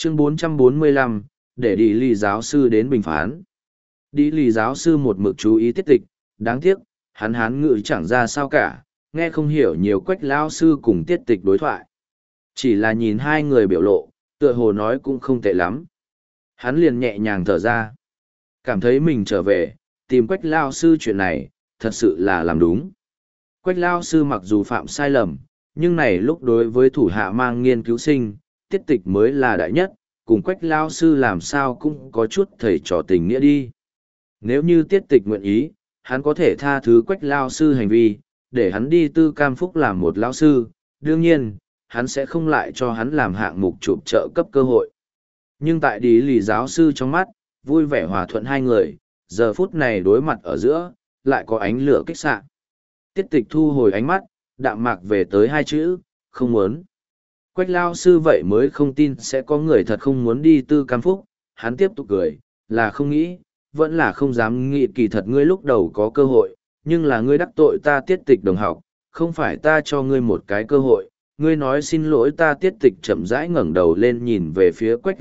Chương 445, để đi lì giáo sư đến bình phán. Đi lì giáo sư một mực chú ý tiết tịch, đáng tiếc, hắn hán ngữ chẳng ra sao cả, nghe không hiểu nhiều quách lao sư cùng tiết tịch đối thoại. Chỉ là nhìn hai người biểu lộ, tựa hồ nói cũng không tệ lắm. Hắn liền nhẹ nhàng thở ra. Cảm thấy mình trở về, tìm quách lao sư chuyện này, thật sự là làm đúng. Quách lao sư mặc dù phạm sai lầm, nhưng này lúc đối với thủ hạ mang nghiên cứu sinh, tiết tịch mới là đại nhất, cùng quách lao sư làm sao cũng có chút thầy trò tình nghĩa đi. Nếu như tiết tịch nguyện ý, hắn có thể tha thứ quách lao sư hành vi, để hắn đi tư cam phúc làm một lao sư, đương nhiên, hắn sẽ không lại cho hắn làm hạng mục chụp trợ cấp cơ hội. Nhưng tại đi lì giáo sư trong mắt, vui vẻ hòa thuận hai người, giờ phút này đối mặt ở giữa, lại có ánh lửa kích xạ. Tiết tịch thu hồi ánh mắt, đạm mạc về tới hai chữ, không muốn. Quách lao sư vậy mới không tin sẽ có người thật không muốn đi tư cam phúc, hắn tiếp tục cười, là không nghĩ, vẫn là không dám nghĩ kỳ thật ngươi lúc đầu có cơ hội, nhưng là ngươi đắc tội ta tiết tịch đồng học, không phải ta cho ngươi một cái cơ hội, ngươi nói xin lỗi ta tiết tịch chậm rãi ngẩng đầu lên nhìn về phía quách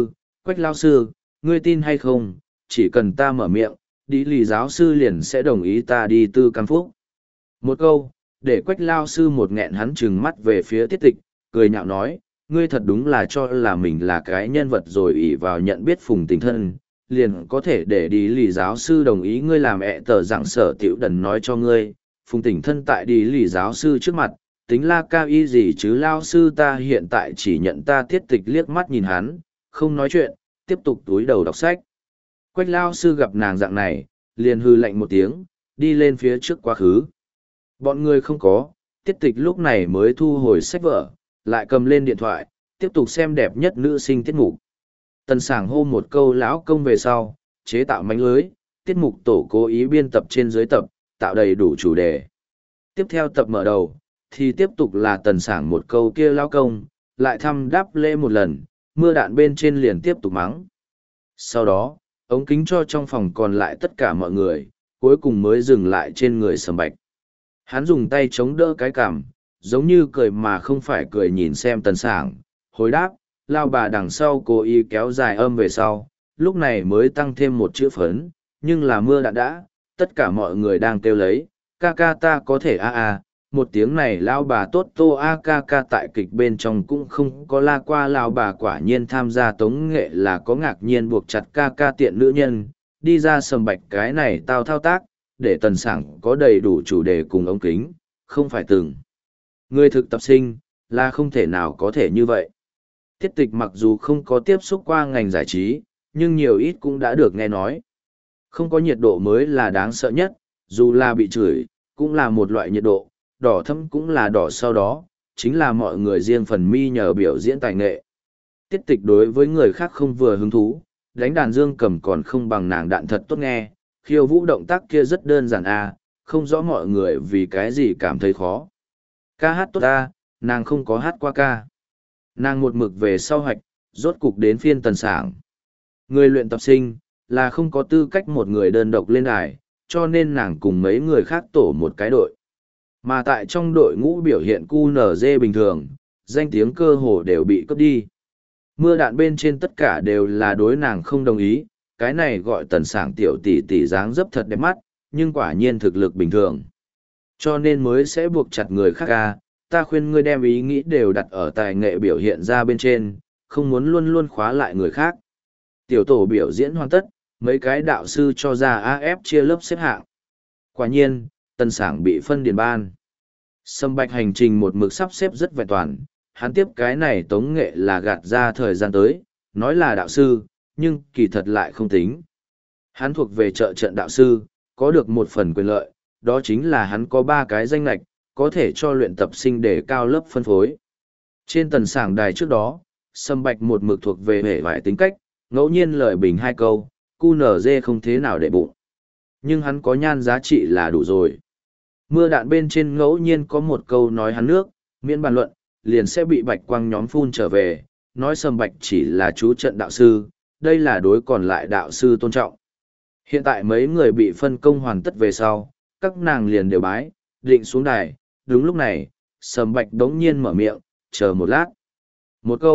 lao sư, ngươi tin hay không, chỉ cần ta mở miệng, đi lì giáo sư liền sẽ đồng ý ta đi tư cam phúc. Một câu, để quách lao sư một nghẹn hắn trừng mắt về phía tiết tịch, cười nhạo nói, ngươi thật đúng là cho là mình là cái nhân vật rồi ỷ vào nhận biết phùng tình thân, liền có thể để đi lì giáo sư đồng ý ngươi làm ẹ tờ dạng sở tiểu đần nói cho ngươi, phùng tình thân tại đi lì giáo sư trước mặt, tính la cao y gì chứ lao sư ta hiện tại chỉ nhận ta tiết tịch liếc mắt nhìn hắn, không nói chuyện, tiếp tục túi đầu đọc sách. Quách lao sư gặp nàng dạng này, liền hư lạnh một tiếng, đi lên phía trước quá khứ. Bọn người không có, tiết tịch lúc này mới thu hồi sách vở, lại cầm lên điện thoại, tiếp tục xem đẹp nhất nữ sinh tiết mục. Tần Sảng hô một câu lão công về sau, chế tạo mánh lưới, tiết mục tổ cố ý biên tập trên dưới tập, tạo đầy đủ chủ đề. Tiếp theo tập mở đầu, thì tiếp tục là Tần Sảng một câu kia lão công, lại thăm đáp lễ một lần, mưa đạn bên trên liền tiếp tục mắng. Sau đó, ống kính cho trong phòng còn lại tất cả mọi người, cuối cùng mới dừng lại trên người Sầm Bạch. Hắn dùng tay chống đỡ cái cằm, giống như cười mà không phải cười nhìn xem Tần Sảng, hồi đáp, lao bà đằng sau cố ý kéo dài âm về sau, lúc này mới tăng thêm một chữ phấn, nhưng là mưa đã, tất cả mọi người đang kêu lấy, ca ca ta có thể một tiếng này lao bà tốt tô ca ca tại kịch bên trong cũng không có la qua lao bà quả nhiên tham gia tống nghệ là có ngạc nhiên buộc chặt ca ca tiện nữ nhân, đi ra Sầm Bạch cái này tao thao tác, để Tần Sảng có đầy đủ chủ đề cùng ống kính, không phải từng. Người thực tập sinh, là không thể nào có thể như vậy. Tiết tịch mặc dù không có tiếp xúc qua ngành giải trí, nhưng nhiều ít cũng đã được nghe nói. Không có nhiệt độ mới là đáng sợ nhất, dù là bị chửi, cũng là một loại nhiệt độ, đỏ thâm cũng là đỏ sau đó, chính là mọi người riêng phần mi nhờ biểu diễn tài nghệ. Tiết tịch đối với người khác không vừa hứng thú, đánh đàn dương cầm còn không bằng nàng đạn thật tốt nghe, khiêu vũ động tác kia rất đơn giản không rõ mọi người vì cái gì cảm thấy khó. Ca hát tốt nàng không có hát qua ca. Nàng một mực về sau hoạch, rốt cục đến phiên Tần Sảng. Người luyện tập sinh, là không có tư cách một người đơn độc lên đài, cho nên nàng cùng mấy người khác tổ một cái đội. Mà tại trong đội ngũ biểu hiện QNZ bình thường, danh tiếng cơ hồ đều bị cướp đi. Mưa đạn bên trên tất cả đều là đối nàng không đồng ý, cái này gọi Tần Sảng tiểu tỷ tỷ dáng dấp thật đẹp mắt, nhưng quả nhiên thực lực bình thường. Cho nên mới sẽ buộc chặt người khác ta khuyên ngươi đem ý nghĩ đều đặt ở tài nghệ biểu hiện ra bên trên, không muốn luôn luôn khóa lại người khác. Tiểu tổ biểu diễn hoàn tất, mấy cái đạo sư cho ra AF chia lớp xếp hạng. Quả nhiên, Tần Sảng bị phân điền ban. Sâm Bạch hành trình một mực sắp xếp rất vẹn toàn, hắn tiếp cái này tống nghệ là gạt ra thời gian tới, nói là đạo sư, nhưng kỳ thật lại không tính. Hắn thuộc về trợ trận đạo sư, có được một phần quyền lợi, đó chính là hắn có 3 cái danh lạch, có thể cho luyện tập sinh để cao lớp phân phối. Trên Tần Sảng đài trước đó, Sâm Bạch một mực thuộc về hệ vải tính cách, ngẫu nhiên lời bình 2 câu, QNZ không thế nào để bụng. Nhưng hắn có nhan giá trị là đủ rồi. Mưa đạn bên trên ngẫu nhiên có một câu nói hắn nước, miễn bàn luận, liền sẽ bị bạch quang nhóm phun trở về, nói Sâm Bạch chỉ là chú trận đạo sư, đây là đối còn lại đạo sư tôn trọng. Hiện tại mấy người bị phân công hoàn tất về sau, các nàng liền đều bái, định xuống đài, đúng lúc này, Sâm Bạch đống nhiên mở miệng, chờ một lát. Một câu,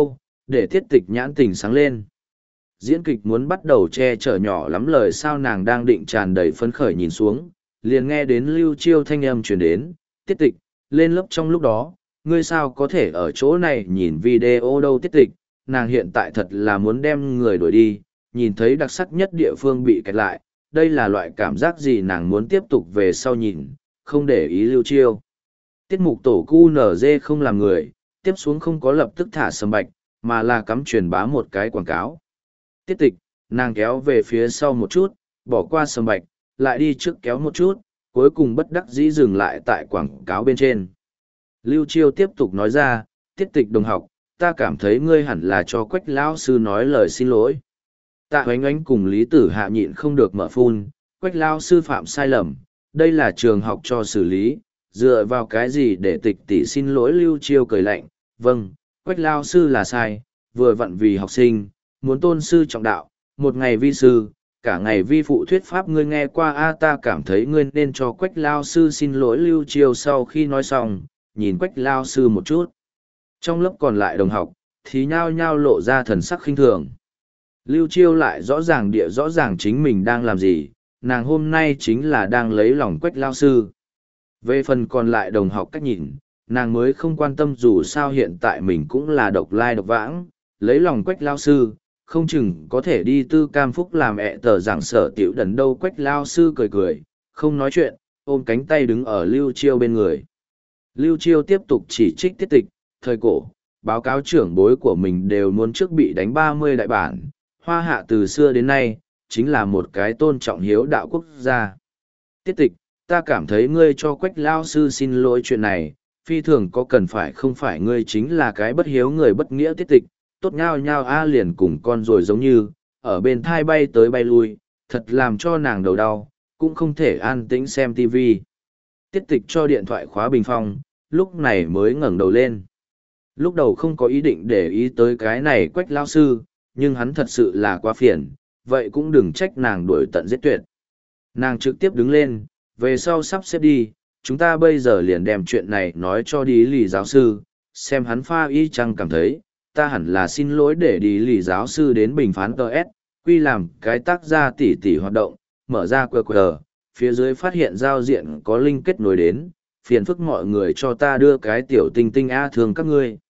để tiết tịch nhãn tình sáng lên. Diễn kịch muốn bắt đầu che chở nhỏ lắm lời sao nàng đang định tràn đầy phấn khởi nhìn xuống, liền nghe đến Lưu Chiêu thanh âm truyền đến, tiết tịch, lên lớp trong lúc đó, ngươi sao có thể ở chỗ này nhìn video đâu tiết tịch, nàng hiện tại thật là muốn đem người đuổi đi, nhìn thấy đặc sắc nhất địa phương bị kẹt lại, đây là loại cảm giác gì nàng muốn tiếp tục về sau nhìn, không để ý Lưu Chiêu. Tiết mục tổ QNZ không làm người, tiếp xuống không có lập tức thả Sầm Bạch, mà là cắm truyền bá một cái quảng cáo. Tiết tịch, nàng kéo về phía sau một chút, bỏ qua Sầm Bạch, lại đi trước kéo một chút, cuối cùng bất đắc dĩ dừng lại tại quảng cáo bên trên. Lưu Chiêu tiếp tục nói ra, tiết tịch đồng học, ta cảm thấy ngươi hẳn là cho Quách lão sư nói lời xin lỗi. Tạ Hoánh Ánh cùng Lý Tử Hạ nhịn không được mở phun, Quách lão sư phạm sai lầm, đây là trường học cho xử lý, dựa vào cái gì để tịch tỷ xin lỗi. Lưu Chiêu cười lạnh, vâng, Quách lão sư là sai, vừa vặn vì học sinh, muốn tôn sư trọng đạo, một ngày vi sư, cả ngày vi phụ thuyết pháp ngươi nghe qua a ta cảm thấy ngươi nên cho Quách lão sư xin lỗi. Lưu Chiêu sau khi nói xong, nhìn Quách lão sư một chút. Trong lớp còn lại đồng học, thì nhao nhao lộ ra thần sắc khinh thường. Lưu Chiêu lại rõ ràng chính mình đang làm gì, nàng hôm nay chính là đang lấy lòng Quách lão sư. Về phần còn lại đồng học cách nhìn, nàng mới không quan tâm dù sao hiện tại mình cũng là độc lai độc vãng, lấy lòng Quách lão sư, không chừng có thể đi Tư Cam Phúc làm ẹ tờ giảng sở tiểu đần đâu. Quách lão sư cười cười, không nói chuyện, ôm cánh tay đứng ở Lưu Chiêu bên người. Lưu Chiêu tiếp tục chỉ trích tiết tịch, thời cổ, báo cáo trưởng bối của mình đều muốn trước bị đánh 30 đại bản, Hoa Hạ từ xưa đến nay, chính là một cái tôn trọng hiếu đạo quốc gia. Tiết tịch, ta cảm thấy ngươi cho Quách lão sư xin lỗi chuyện này, phi thường có cần phải không phải ngươi chính là cái bất hiếu người bất nghĩa. Tiết tịch, tốt nhao nhao a liền cùng con rồi giống như, ở bên thai bay tới bay lui, thật làm cho nàng đầu đau, cũng không thể an tĩnh xem tivi. Tiết tịch cho điện thoại khóa bình phong, lúc này mới ngẩng đầu lên. Lúc đầu không có ý định để ý tới cái này Quách lão sư, nhưng hắn thật sự là quá phiền, vậy cũng đừng trách nàng đuổi tận giết tuyệt. Nàng trực tiếp đứng lên, về sau sắp xếp đi, chúng ta bây giờ liền đem chuyện này nói cho đi lì giáo sư, xem hắn pha y chăng cảm thấy, ta hẳn là xin lỗi để đi lì giáo sư đến bình phán TS, quy làm cái tác gia tỉ hoạt động, mở ra QR, phía dưới phát hiện giao diện có link kết nối đến, phiền phức mọi người cho ta đưa cái tiểu tinh tinh A thương các ngươi.